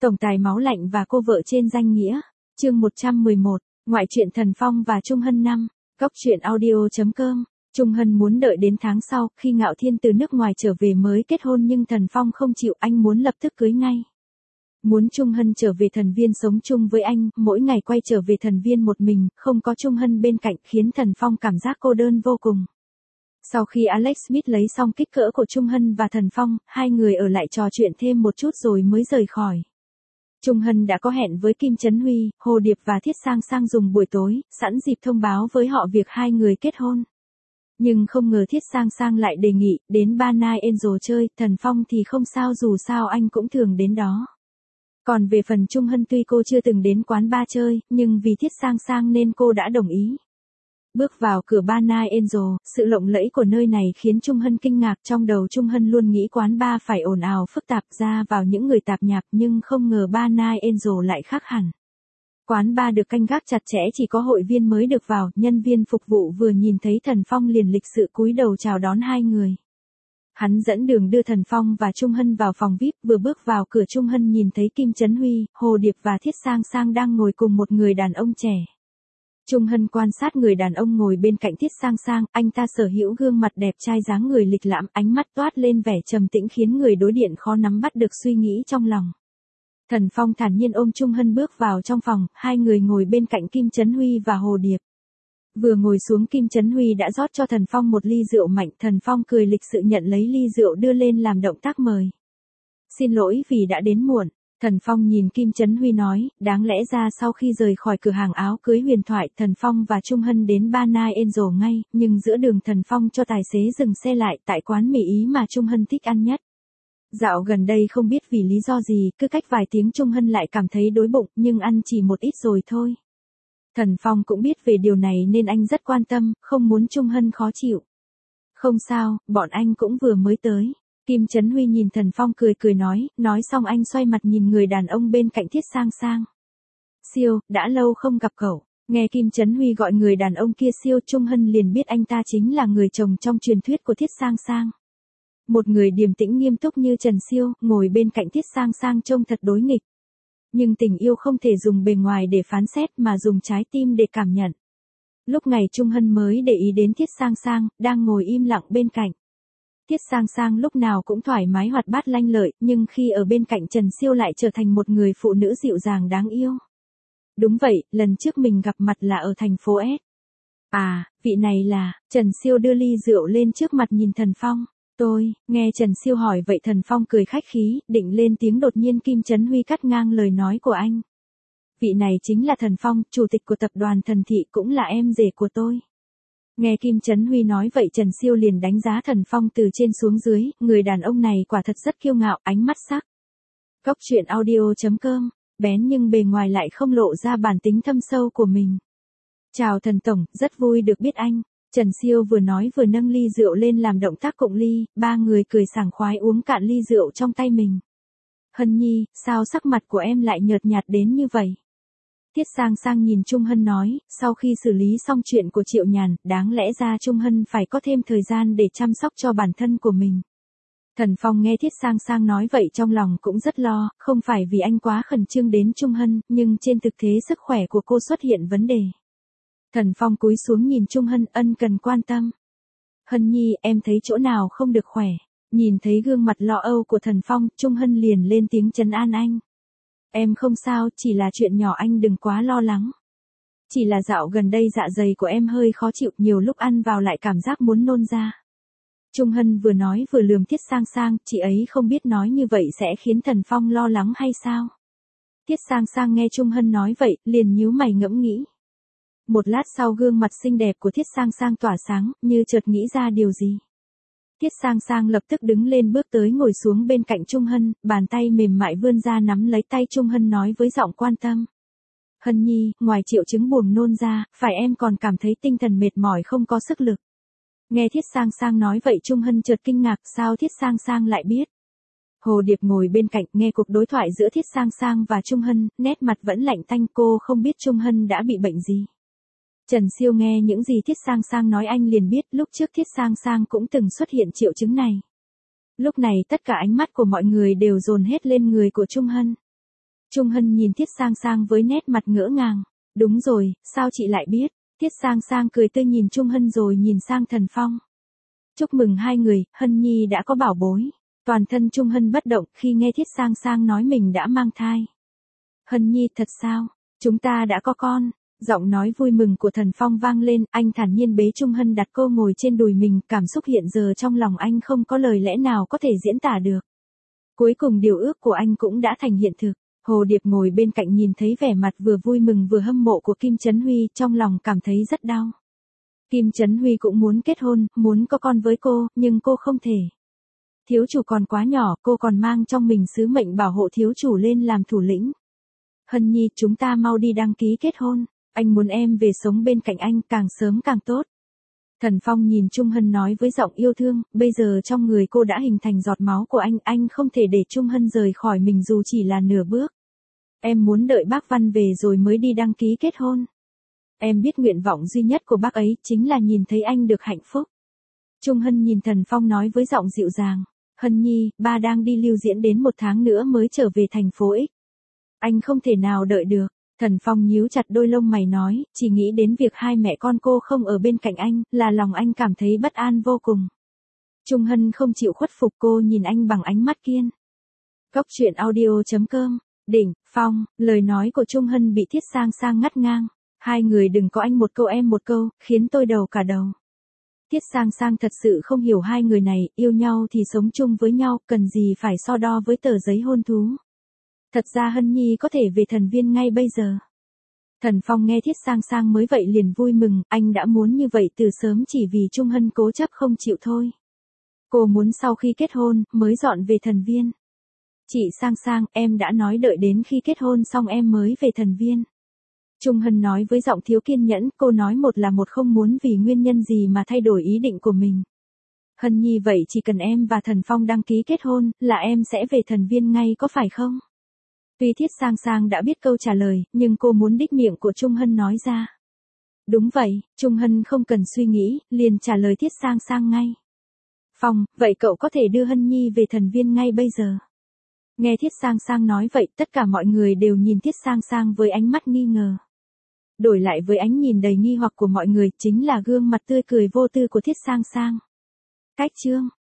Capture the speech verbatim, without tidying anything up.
Tổng tài máu lạnh và cô vợ trên danh nghĩa. Chương một trăm mười một, ngoại truyện Thần Phong và Trung Hân năm. Cốc truyện audio chấm com. Trung Hân muốn đợi đến tháng sau, khi Ngạo Thiên từ nước ngoài trở về mới kết hôn, nhưng Thần Phong không chịu, anh muốn lập tức cưới ngay. Muốn Trung Hân trở về Thần Viên sống chung với anh, mỗi ngày quay trở về Thần Viên một mình, không có Trung Hân bên cạnh, khiến Thần Phong cảm giác cô đơn vô cùng. Sau khi Alex Smith lấy xong kích cỡ của Trung Hân và Thần Phong, hai người ở lại trò chuyện thêm một chút rồi mới rời khỏi. Trung Hân đã có hẹn với Kim Chấn Huy, Hồ Điệp và Thiết Sang Sang dùng buổi tối, sẵn dịp thông báo với họ việc hai người kết hôn. Nhưng không ngờ Thiết Sang Sang lại đề nghị, đến Ba Nai Angel chơi, Thần Phong thì không sao, dù sao anh cũng thường đến đó. Còn về phần Trung Hân, tuy cô chưa từng đến quán bar chơi, nhưng vì Thiết Sang Sang nên cô đã đồng ý. Bước vào cửa Ba Nai Angel, sự lộng lẫy của nơi này khiến Trung Hân kinh ngạc, trong đầu Trung Hân luôn nghĩ quán bar phải ồn ào phức tạp, ra vào những người tạp nhạp, nhưng không ngờ Ba Nai Angel lại khác hẳn. Quán bar được canh gác chặt chẽ, chỉ có hội viên mới được vào, nhân viên phục vụ vừa nhìn thấy Thần Phong liền lịch sự cúi đầu chào đón hai người. Hắn dẫn đường đưa Thần Phong và Trung Hân vào phòng vi ai pi, vừa bước vào cửa Trung Hân nhìn thấy Kim Chấn Huy, Hồ Điệp và Thiết Sang Sang đang ngồi cùng một người đàn ông trẻ. Trung Hân quan sát người đàn ông ngồi bên cạnh Thiết Sang Sang, anh ta sở hữu gương mặt đẹp trai, dáng người lịch lãm, ánh mắt toát lên vẻ trầm tĩnh khiến người đối diện khó nắm bắt được suy nghĩ trong lòng. Thần Phong thản nhiên ôm Trung Hân bước vào trong phòng, hai người ngồi bên cạnh Kim Chấn Huy và Hồ Điệp. Vừa ngồi xuống, Kim Chấn Huy đã rót cho Thần Phong một ly rượu mạnh, Thần Phong cười lịch sự nhận lấy ly rượu đưa lên làm động tác mời. Xin lỗi vì đã đến muộn. Thần Phong nhìn Kim Chấn Huy nói, đáng lẽ ra sau khi rời khỏi cửa hàng áo cưới huyền thoại, Thần Phong và Trung Hân đến Ba Nai Angel ngay, nhưng giữa đường Thần Phong cho tài xế dừng xe lại tại quán mì Ý mà Trung Hân thích ăn nhất. Dạo gần đây không biết vì lý do gì, cứ cách vài tiếng Trung Hân lại cảm thấy đói bụng, nhưng ăn chỉ một ít rồi thôi. Thần Phong cũng biết về điều này nên anh rất quan tâm, không muốn Trung Hân khó chịu. Không sao, bọn anh cũng vừa mới tới. Kim Chấn Huy nhìn Thần Phong cười cười nói, nói xong anh xoay mặt nhìn người đàn ông bên cạnh Thiết Sang Sang. Siêu, đã lâu không gặp cậu. Nghe Kim Chấn Huy gọi người đàn ông kia Siêu, Trung Hân liền biết anh ta chính là người chồng trong truyền thuyết của Thiết Sang Sang. Một người điềm tĩnh nghiêm túc như Trần Siêu, ngồi bên cạnh Thiết Sang Sang trông thật đối nghịch. Nhưng tình yêu không thể dùng bề ngoài để phán xét mà dùng trái tim để cảm nhận. Lúc này Trung Hân mới để ý đến Thiết Sang Sang, đang ngồi im lặng bên cạnh. Thiết Sang Sang lúc nào cũng thoải mái hoạt bát lanh lợi, nhưng khi ở bên cạnh Trần Siêu lại trở thành một người phụ nữ dịu dàng đáng yêu. Đúng vậy, lần trước mình gặp mặt là ở thành phố S. À, vị này là, Trần Siêu đưa ly rượu lên trước mặt nhìn Thần Phong. Tôi, nghe Trần Siêu hỏi vậy Thần Phong cười khách khí, định lên tiếng, đột nhiên Kim Chấn Huy cắt ngang lời nói của anh. Vị này chính là Thần Phong, chủ tịch của tập đoàn Thần Thị, cũng là em rể của tôi. Nghe Kim Chấn Huy nói vậy Trần Siêu liền đánh giá Thần Phong từ trên xuống dưới, người đàn ông này quả thật rất kiêu ngạo, ánh mắt sắc. Cốc truyện audio chấm com, bén nhưng bề ngoài lại không lộ ra bản tính thâm sâu của mình. Chào Thần Tổng, rất vui được biết anh. Trần Siêu vừa nói vừa nâng ly rượu lên làm động tác cụng ly, ba người cười sảng khoái uống cạn ly rượu trong tay mình. Hân Nhi, sao sắc mặt của em lại nhợt nhạt đến như vậy? Thiết Sang Sang nhìn Trung Hân nói, sau khi xử lý xong chuyện của Triệu Nhàn, đáng lẽ ra Trung Hân phải có thêm thời gian để chăm sóc cho bản thân của mình. Thần Phong nghe Thiết Sang Sang nói vậy trong lòng cũng rất lo, không phải vì anh quá khẩn trương đến Trung Hân, nhưng trên thực tế sức khỏe của cô xuất hiện vấn đề. Thần Phong cúi xuống nhìn Trung Hân, ân cần quan tâm. Hân Nhi, em thấy chỗ nào không được khỏe? Nhìn thấy gương mặt lo âu của Thần Phong, Trung Hân liền lên tiếng trấn an anh. Em không sao, chỉ là chuyện nhỏ, anh đừng quá lo lắng. Chỉ là dạo gần đây dạ dày của em hơi khó chịu, nhiều lúc ăn vào lại cảm giác muốn nôn ra. Trung Hân vừa nói vừa lườm Thiết Sang Sang, chị ấy không biết nói như vậy sẽ khiến Thần Phong lo lắng hay sao? Thiết Sang Sang nghe Trung Hân nói vậy, liền nhíu mày ngẫm nghĩ. Một lát sau gương mặt xinh đẹp của Thiết Sang Sang tỏa sáng, như chợt nghĩ ra điều gì. Thiết Sang Sang lập tức đứng lên bước tới ngồi xuống bên cạnh Trung Hân, bàn tay mềm mại vươn ra nắm lấy tay Trung Hân nói với giọng quan tâm. Hân Nhi, ngoài triệu chứng buồn nôn ra, phải em còn cảm thấy tinh thần mệt mỏi không có sức lực. Nghe Thiết Sang Sang nói vậy Trung Hân chợt kinh ngạc, sao Thiết Sang Sang lại biết. Hồ Điệp ngồi bên cạnh nghe cuộc đối thoại giữa Thiết Sang Sang và Trung Hân, nét mặt vẫn lạnh tanh, cô không biết Trung Hân đã bị bệnh gì. Trần Siêu nghe những gì Thiết Sang Sang nói anh liền biết lúc trước Thiết Sang Sang cũng từng xuất hiện triệu chứng này. Lúc này tất cả ánh mắt của mọi người đều dồn hết lên người của Trung Hân. Trung Hân nhìn Thiết Sang Sang với nét mặt ngỡ ngàng. Đúng rồi, sao chị lại biết? Thiết Sang Sang cười tươi nhìn Trung Hân rồi nhìn sang Thần Phong. Chúc mừng hai người, Hân Nhi đã có bảo bối. Toàn thân Trung Hân bất động khi nghe Thiết Sang Sang nói mình đã mang thai. Hân Nhi, thật sao? Chúng ta đã có con. Giọng nói vui mừng của Thần Phong vang lên, anh thản nhiên bế Trung Hân đặt cô ngồi trên đùi mình, cảm xúc hiện giờ trong lòng anh không có lời lẽ nào có thể diễn tả được. Cuối cùng điều ước của anh cũng đã thành hiện thực. Hồ Điệp ngồi bên cạnh nhìn thấy vẻ mặt vừa vui mừng vừa hâm mộ của Kim Chấn Huy, trong lòng cảm thấy rất đau. Kim Chấn Huy cũng muốn kết hôn, muốn có con với cô, nhưng cô không thể. Thiếu chủ còn quá nhỏ, cô còn mang trong mình sứ mệnh bảo hộ thiếu chủ lên làm thủ lĩnh. Hân Nhi, chúng ta mau đi đăng ký kết hôn. Anh muốn em về sống bên cạnh anh, càng sớm càng tốt. Thần Phong nhìn Trung Hân nói với giọng yêu thương, bây giờ trong người cô đã hình thành giọt máu của anh, anh không thể để Trung Hân rời khỏi mình dù chỉ là nửa bước. Em muốn đợi bác Văn về rồi mới đi đăng ký kết hôn. Em biết nguyện vọng duy nhất của bác ấy chính là nhìn thấy anh được hạnh phúc. Trung Hân nhìn Thần Phong nói với giọng dịu dàng, Hân Nhi, ba đang đi lưu diễn đến một tháng nữa mới trở về thành phố X. Anh không thể nào đợi được. Thần Phong nhíu chặt đôi lông mày nói, chỉ nghĩ đến việc hai mẹ con cô không ở bên cạnh anh, là lòng anh cảm thấy bất an vô cùng. Trung Hân không chịu khuất phục, cô nhìn anh bằng ánh mắt kiên. Cốc truyện audio chấm com, đỉnh, Phong, lời nói của Trung Hân bị Thiết Sang Sang ngắt ngang. Hai người đừng có anh một câu em một câu, khiến tôi đầu cả đầu. Thiết Sang Sang thật sự không hiểu hai người này, yêu nhau thì sống chung với nhau, cần gì phải so đo với tờ giấy hôn thú. Thật ra Hân Nhi có thể về thần viên ngay bây giờ. Thần Phong nghe Thiết Sang Sang mới vậy liền vui mừng, anh đã muốn như vậy từ sớm chỉ vì Trung Hân cố chấp không chịu thôi. Cô muốn sau khi kết hôn, mới dọn về thần viên. Chị Sang Sang, em đã nói đợi đến khi kết hôn xong em mới về thần viên. Trung Hân nói với giọng thiếu kiên nhẫn, cô nói một là một, không muốn vì nguyên nhân gì mà thay đổi ý định của mình. Hân Nhi, vậy chỉ cần em và Thần Phong đăng ký kết hôn, là em sẽ về thần viên ngay có phải không? Tuy Thiết Sang Sang đã biết câu trả lời, nhưng cô muốn đích miệng của Trung Hân nói ra. Đúng vậy, Trung Hân không cần suy nghĩ, liền trả lời Thiết Sang Sang ngay. Phong, vậy cậu có thể đưa Hân Nhi về thần viên ngay bây giờ. Nghe Thiết Sang Sang nói vậy, tất cả mọi người đều nhìn Thiết Sang Sang với ánh mắt nghi ngờ. Đổi lại với ánh nhìn đầy nghi hoặc của mọi người, chính là gương mặt tươi cười vô tư của Thiết Sang Sang. Cách chương